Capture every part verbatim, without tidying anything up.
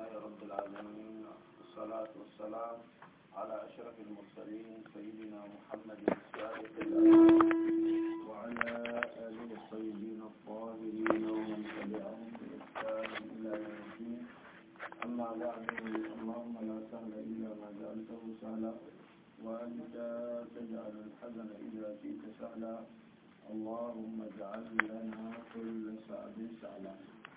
رب العالمين، والصلاة والسلام على أشرف المرسلين سيدنا محمد الصادق الأمين وعلى آله الطيبين الطاهرين ومن تبعهم بإحسان إلى يوم الدين. أما بعد، اللهم لا سهل إلا ما جعلته سهلا، وأنت تجعل الحزن إذا شئت سهلا. اللهم اجعل لنا كل سعد سهلا.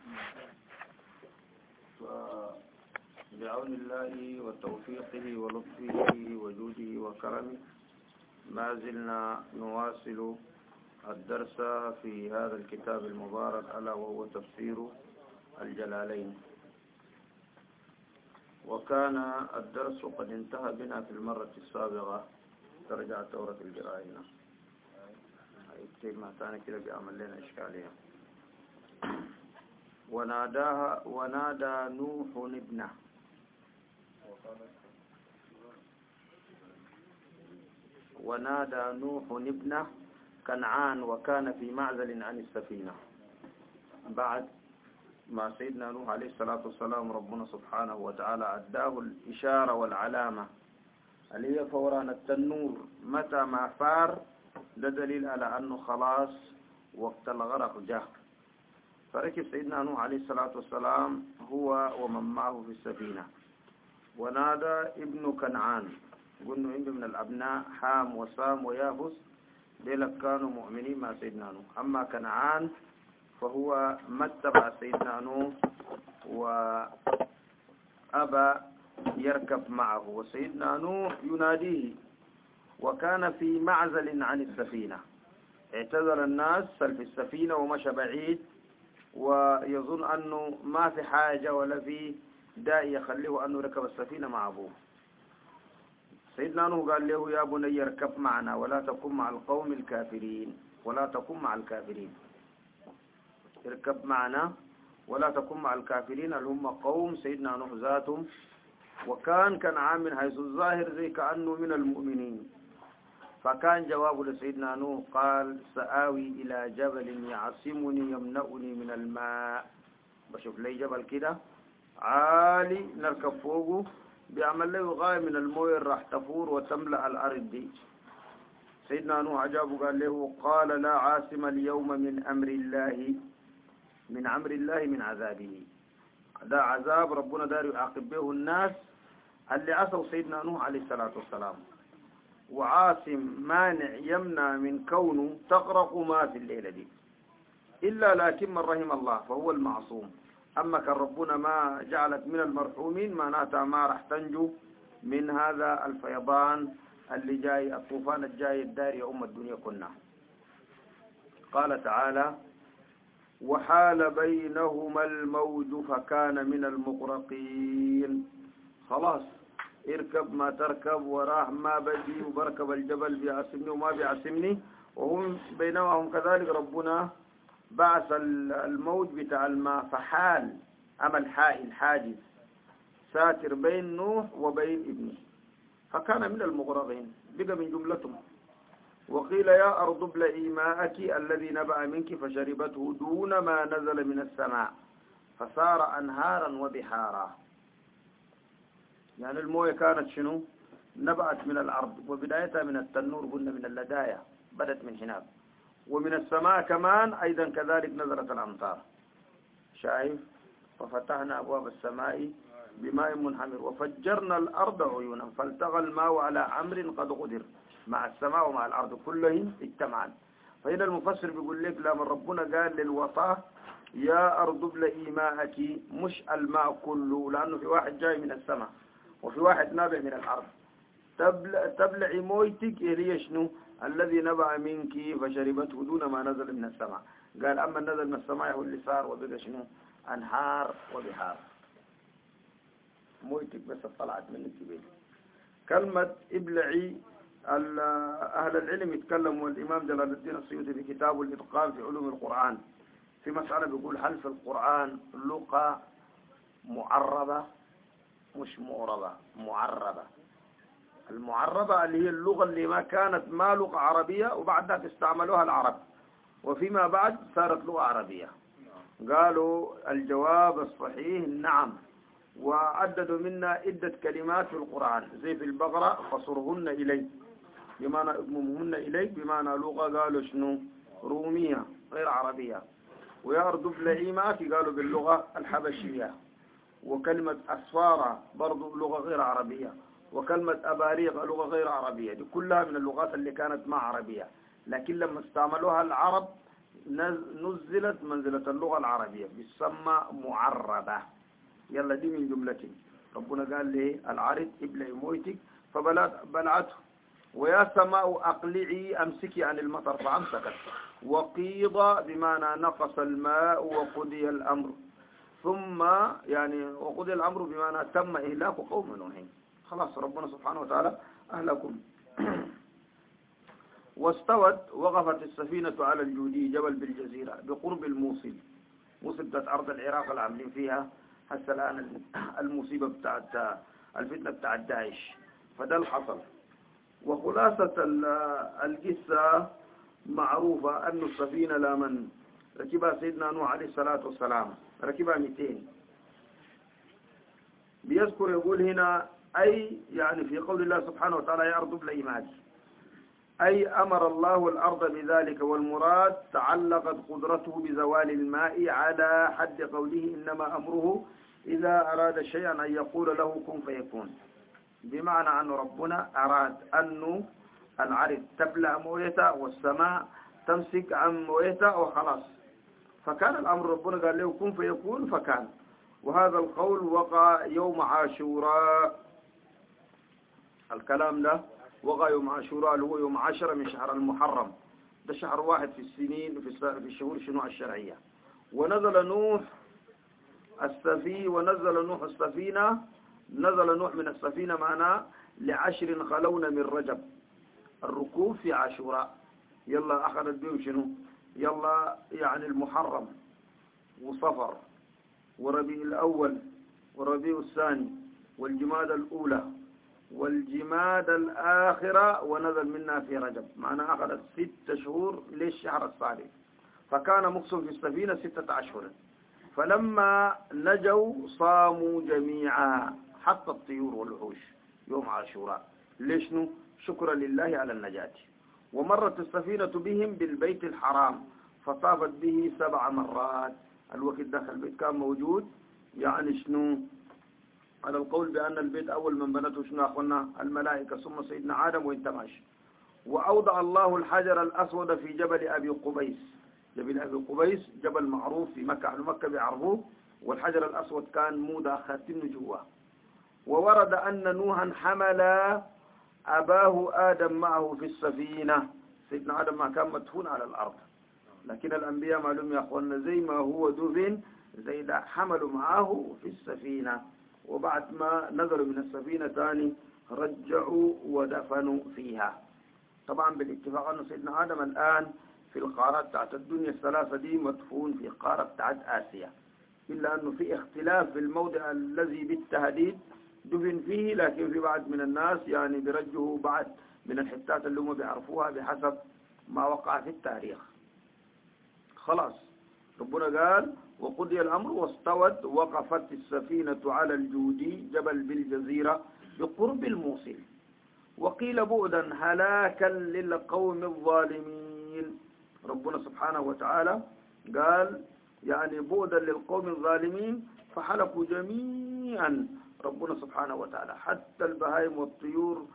فبعون الله وتوفيقه ولطفه وجوده وكرمه ما زلنا نواصل الدرس في هذا الكتاب المبارك ألا وهو تفسير الجلالين. وكان الدرس قد انتهى بنا في المرة السابقة. ترجع تورة الجرائنا ما ثاني كده بيعمل لنا إشكالية. وناداها ونادى نوح ابنه ونادى نوح ابنه كنعان وكان في معزل عن السفينة. بعد ما سيدنا نوح عليه الصلاة والسلام ربنا سبحانه وتعالى أداه الإشارة والعلامة اللي هي فوران التنور متى ما فار، ده دليل على أنه خلاص وقت الغرق جاء. فركب سيدنا نوح عليه الصلاة والسلام هو ومن معه في السفينة. ونادى ابن كنعان، قلنا ابن من الأبناء حام وسام ويافس، ديلك كانوا مؤمنين مع سيدنا نوح. أما كنعان فهو ما اتبع سيدنا نوح وأبى يركب معه، وسيدنا نوح يناديه. وكان في معزل عن السفينة، اعتذر الناس في السفينة ومشى بعيد، ويظن أنه ما في حاجة ولا في داعي يخليه أنه ركب السفينة مع أبوه. سيدنا نوح قال له يا بني اركب معنا ولا تكن مع القوم الكافرين ولا تكن مع الكافرين اركب معنا ولا تكن مع الكافرين اللي هم قوم سيدنا نوح ذاتهم. وكان كنعان من حيث الظاهر زي كأنه من المؤمنين. فكان جوابه لسيدنا نوح قال سآوي إلى جبل يعصمني يمنعني من الماء. بشوف لي جبل كده عالي نركب فوقه بيعمل له غاية من المويه راح تفور وتملأ الأرض دي. سيدنا نوح عجابه قال له قال لا عاصم اليوم من أمر الله من أمر الله من عذابه. ده عذاب ربنا دار يعاقب به الناس اللي عصوا سيدنا نوح عليه الصلاة والسلام. وعاصم مانع يمنع من كونه تغرق ما في الليلة دي، إلا لكن من رحم الله فهو المعصوم. أما كان ربنا ما جعلت من المرحومين معناتها ما راح تنجو من هذا الفيضان اللي جاي، الطوفان الجاي الدار يا أم الدنيا كنا. قال تعالى وحال بينهما الموج فكان من المغرقين. خلاص اركب ما تركب وراح ما بدي وبركب الجبل بيعصمني وما بيعصمني، وهم بينما هم كذلك ربنا بعث الموج بتاع الماء فحال أمل حائل حاجز ساتر بين نوح وبين ابنه، فكان من المغرقين بقى من جملتهم. وقيل يا أرض ابلعي ماءك الذي نبع منك فشربته دون ما نزل من السماء فصار أنهارا وبحارا. يعني المويه كانت شنو؟ نبعت من الأرض، وبدايتها من التنور قلنا من اللداية بدت من هناك، ومن السماء كمان أيضا كذلك نزلت الأمطار. شايف؟ ففتحنا أبواب السماء بماء منهمر وفجرنا الأرض عيونا فالتقى الماء على أمر قد قدر. مع السماء ومع الأرض كلهم اجتمعا. فهنا المفسر بيقول لك لما ربنا قال للوطاه يا أرض ابلعي ماءك، مش الماء كله، لأنه في واحد جاي من السماء وفي واحد نابع من الأرض. تبلع تبلعي مويتك اللي شنو؟ الذي نبع منك فشربته دون ما نزل من السماء. قال أما نزل من السماء هو اللي صار وبقى شنو؟ أنهار وبحار. مويتك بس طلعت منك كبير. كلمة ابلعي أهل العلم يتكلموا، والإمام جلال الدين السيوطي في كتابه الإتقان في علوم القرآن في مسألة بيقول هل في القرآن لغة معربة مش معربة؟ معربة. المعربة اللي هي اللغة اللي ما كانت ما لغة عربية وبعدها استعملوها العرب وفيما بعد صارت لغة عربية. قالوا الجواب الصحيح نعم، وعددوا منا عدة كلمات في القرآن زي في البقرة فصرهن إليك بمعنى اضممهن إليك بمعنى لغة قالوا شنو رومية غير عربية، ويردف لعيمة في قالوا باللغة الحبشية، وكلمة أسفارة برضو لغة غير عربية، وكلمة أباريق لغة غير عربية. دي كلها من اللغات اللي كانت ما عربية، لكن لما استعملوها العرب نزلت منزلة اللغة العربية بتسمى معربة. يلا دي من جملته. ربنا قال لي العرض ابلعي مويتك فبلعته، ويا سماء أقلعي أمسكي عن المطر فأمسكت، وقيض بمعنى نقص الماء وقضي الأمر، ثم يعني وقضي الأمر بمعنى تم إهلاك قوم نوح. خلاص ربنا سبحانه وتعالى أهلكم. واستوت وقفت السفينة على الجودي جبل بالجزيرة بقرب الموصل. موصل بتاعت أرض العراق اللي عاملين فيها هسه الآن المصيبة بتاعت الفتنة بتاعت داعش. فده اللي حصل. وخلاصة القصة معروفة أن السفينة لمن ركبها سيدنا نوح عليه الصلاة والسلام ركبها مئتين. بيذكر يقول هنا أي يعني في قول الله سبحانه وتعالى يا أرض ابلعي ماء، أي أمر الله الأرض بذلك، والمراد تعلقت قدرته بزوال الماء على حد قوله إنما أمره إذا أراد شيئا أن يقول له كن فيكون، بمعنى أن ربنا أراد أن العرض تبلع مويته والسماء تمسك عن مويته وخلاص، فكان الأمر ربنا قال له كن فيكون فكان. وهذا القول وقع يوم عاشوراء، الكلام ده وقع يوم عاشوراء اللي هو يوم عشرة من شهر المحرم، ده شهر واحد في السنين في الشهور شنوع الشرعية. ونزل نوح السفي ونزل نوح السفينة، نزل نوح من السفينة معنا لعشر خلون من رجب، الركوب في عاشوراء. يلا أخذت بهم شنو؟ يلا يعني المحرم وصفر وربيع الأول وربيع الثاني والجماد الأولى والجماد الآخرة، ونزل منا في رجب، معنى أخذت ست شهور للشهر الصالح، فكان مقصود في السفينة ستة أشهر. فلما نجوا صاموا جميعا حتى الطيور والوحوش يوم عاشوراء. ليش نو؟ شكرا لله على النجاة. ومرت السفينة بهم بالبيت الحرام فطافت به سبع مرات. الوقت دخل البيت كان موجود يعني شنو على القول بأن البيت أول من بنته شنو أخونا الملائكة ثم سيدنا آدم وانتماش. وأوضع الله الحجر الأسود في جبل أبي قبيس. جبل أبي قبيس جبل معروف في مكة، أهل مكة بيعرفوه، والحجر الأسود كان موضع خاتم جوا. وورد أن نوحا حمل أباه آدم معه في السفينة. سيدنا آدم ما كان مدفون على الأرض، لكن الأنبياء معلوم يا أخوانا زي ما هو دفن زي ده حملوا معه في السفينة، وبعد ما نزلوا من السفينة ثاني رجعوا ودفنوا فيها. طبعا بالاتفاق أن سيدنا آدم الآن في القارات بتاعت الدنيا الثلاثة دي مدفون في قارة بتاعت آسيا، إلا أنه في اختلاف في الموضع الذي بالتهديد دفن فيه، لكن في بعض من الناس يعني بيرجعوا بعض من الحتات اللي هم بيعرفوها بحسب ما وقع في التاريخ. خلاص ربنا قال وقضي الأمر واستوت وقفت السفينة على الجودي جبل بالجزيرة بقرب الموصل. وقيل بعدا هلاكا للقوم الظالمين. ربنا سبحانه وتعالى قال يعني بعدا للقوم الظالمين فحلقوا جميعا ربنا سبحانه وتعالى، حتى البهائم والطيور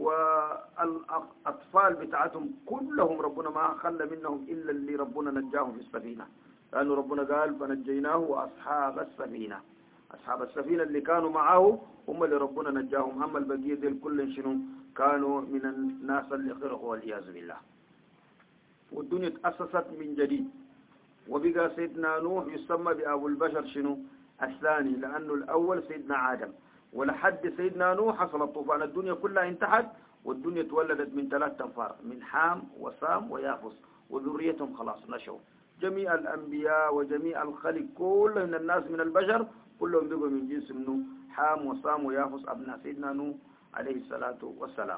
والأطفال بتاعتهم كلهم ربنا ما خلى منهم إلا اللي ربنا نجاهم في السفينة، لأنه ربنا قال فنجيناه وأصحاب السفينة. أصحاب السفينة اللي كانوا معه هم اللي ربنا نجاهم، أما البقية دي الكل شنو كانوا من الناس اللي غرقوا والعياذ بالله. والدنيا تأسست من جديد، وبقى سيدنا نوح يسمى بأبو البشر شنو الثاني، لأنه الأول سيدنا آدم، ولحد سيدنا نوح حصل الطوفان، الدنيا كلها انتحت، والدنيا تولدت من ثلاث أنفار، من حام وسام ويافس، وذريتهم خلاص نشوا. جميع الأنبياء وجميع الخلق كل من الناس من البشر كلهم بقوا من جنس منه حام وسام ويافس أبناء سيدنا نوح عليه الصلاة والسلام.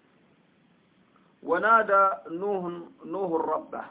ونادى نوح نوح ربه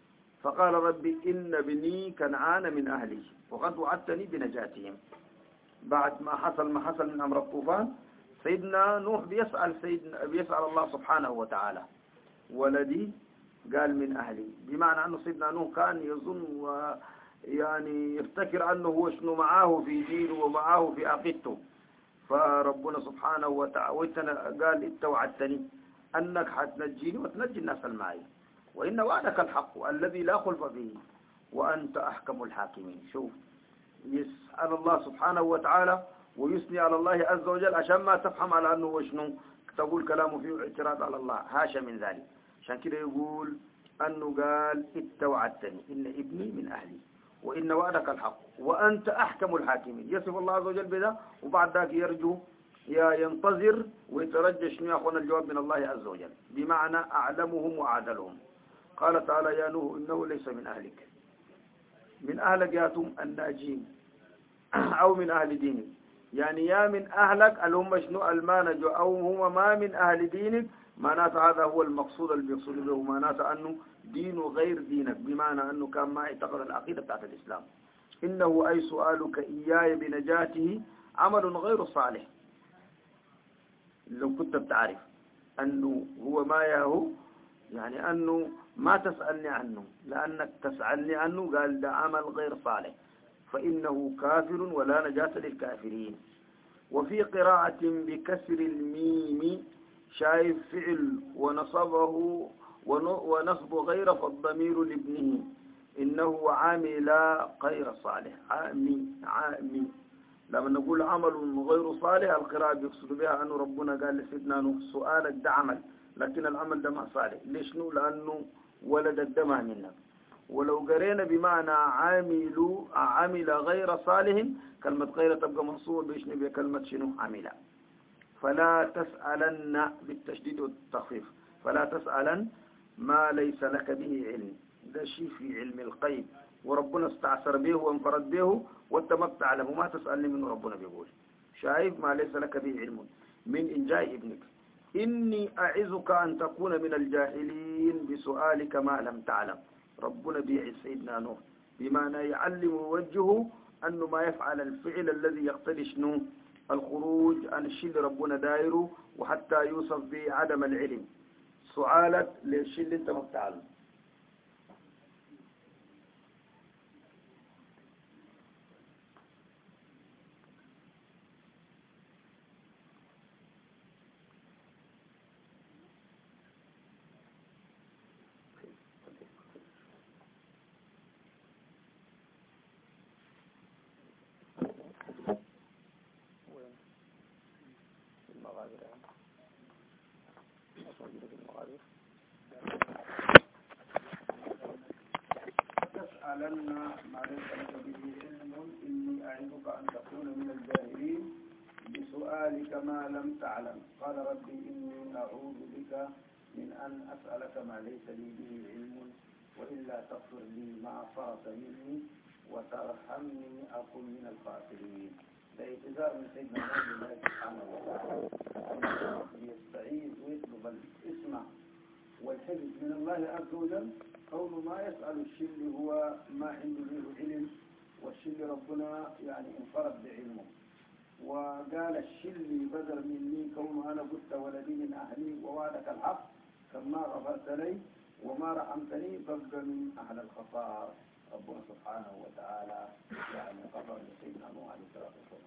فقال ربي إن بني كنعان من أهلي وقد وعدتني بنجاتهم. بعد ما حصل ما حصل من أمر الطوفان، سيدنا نوح بيسأل سيدنا بيسأل الله سبحانه وتعالى ولدي، قال من أهلي، بمعنى أنه سيدنا نوح كان يظن ويعني يفتكر أنه هو شنو معاه في دينه ومعاه في عقيدته. فربنا سبحانه وتعالى قال انت وعدتني أنك حتنجيني وتنجي الناس المعي، وإن وعدك الحق الذي لا خلف فيه وأنت أحكم الحاكمين. شوف، يسأل الله سبحانه وتعالى ويثني على الله عز وجل عشان ما تفهم على أنه وشنو تقول كلامه فيه اعتراض على الله، هاشا من ذلك. عشان كده يقول أنه قال انت وعدتني إن ابني من أهلي وإن وعدك الحق وأنت أحكم الحاكمين. يصف الله عز وجل بذا، وبعد ذلك يرجو يا ينتظر ويترجى شنو يا أخونا الجواب من الله عز وجل، بمعنى أعلمهم وأعدلهم. قال تعالى يا نوح إنه ليس من أهلك، من أهلك ياتم الناجين أو من أهل دينك، يعني يا من أهلك اللي هم شنو المانج أو هم ما من أهل دينك. معناته هذا هو المقصود اللي بيقصد به، معناته أنه دينه غير دينك، بمعنى أنه كان ما اعتقد العقيدة بتاعت الإسلام. إنه أي سؤالك إياي بنجاته عمل غير صالح. لو كنت بتعرف أنه هو ما يهو، يعني أنه ما تسألني عنه، لأنك تسألني عنه قال ده عمل غير صالح، فإنه كافر ولا نجاة للكافرين. وفي قراءة بكسر الميم شايف فعل ونصبه ونصب غير فالضمير لابنه إنه عامل غير صالح. عامي عامي لما نقول عمل غير صالح القراءة بيقصد بها أنه ربنا قال لسيدنا نوح سؤالك ده عمل، لكن العمل ده ما صالح. ليش نو؟ لأنه ولدك ده ما منك. ولو قرينا بمعنى عامل عمل غير صالح، كلمة غير تبقى منصوبة بيشنو بكلمة شنو عمل. فلا تسألن بالتشديد والتخفيف، فلا تسألن ما ليس لك به علم، ده شيء في علم الغيب وربنا استعسر به وانفرد به وانت ما بتعلم وما تسألني منه. ربنا بيقول شايف ما ليس لك به علم من إنجاء ابنك. إني أعظك أن تكون من الجاهلين بسؤالك ما لم تعلم. ربنا بيعز سيدنا نوح بمعنى يعلم ويوجهه أنه ما يفعل الفعل الذي يقتضي شنو الخروج عن الشيء اللي ربنا دايره، وحتى يوصف بعدم العلم. سؤالك للشيء اللي انت ما بتعلم. تسألن ما ليس لك به علم إني أعظك أن تكون من الجاهلين بسؤالك ما لم تعلم. قال ربي إني أعوذ بك من أن أسألك ما ليس لي به علم وإلا تغفر لي ما فرط مني وترحمني أكن من الخاسرين. ده اعتذار من سيدنا الله سبحانه وتعالى يستعيذ ويطلب الاسم والحفظ من الله عز وجل. كونه ما يسأل الشيء اللي هو ما عنده له علم، والشيء اللي ربنا يعني انفرد بعلمه. وقال الشيء اللي بدل مني كونه أنا قلت ولدي من أهلي ووعدك الحق كما غفرت لي وما رحمتني فابقى من أهل الخطار. ربنا سبحانه وتعالى يعني غفر لسيدنا نوح عليه الصلاة والسلام.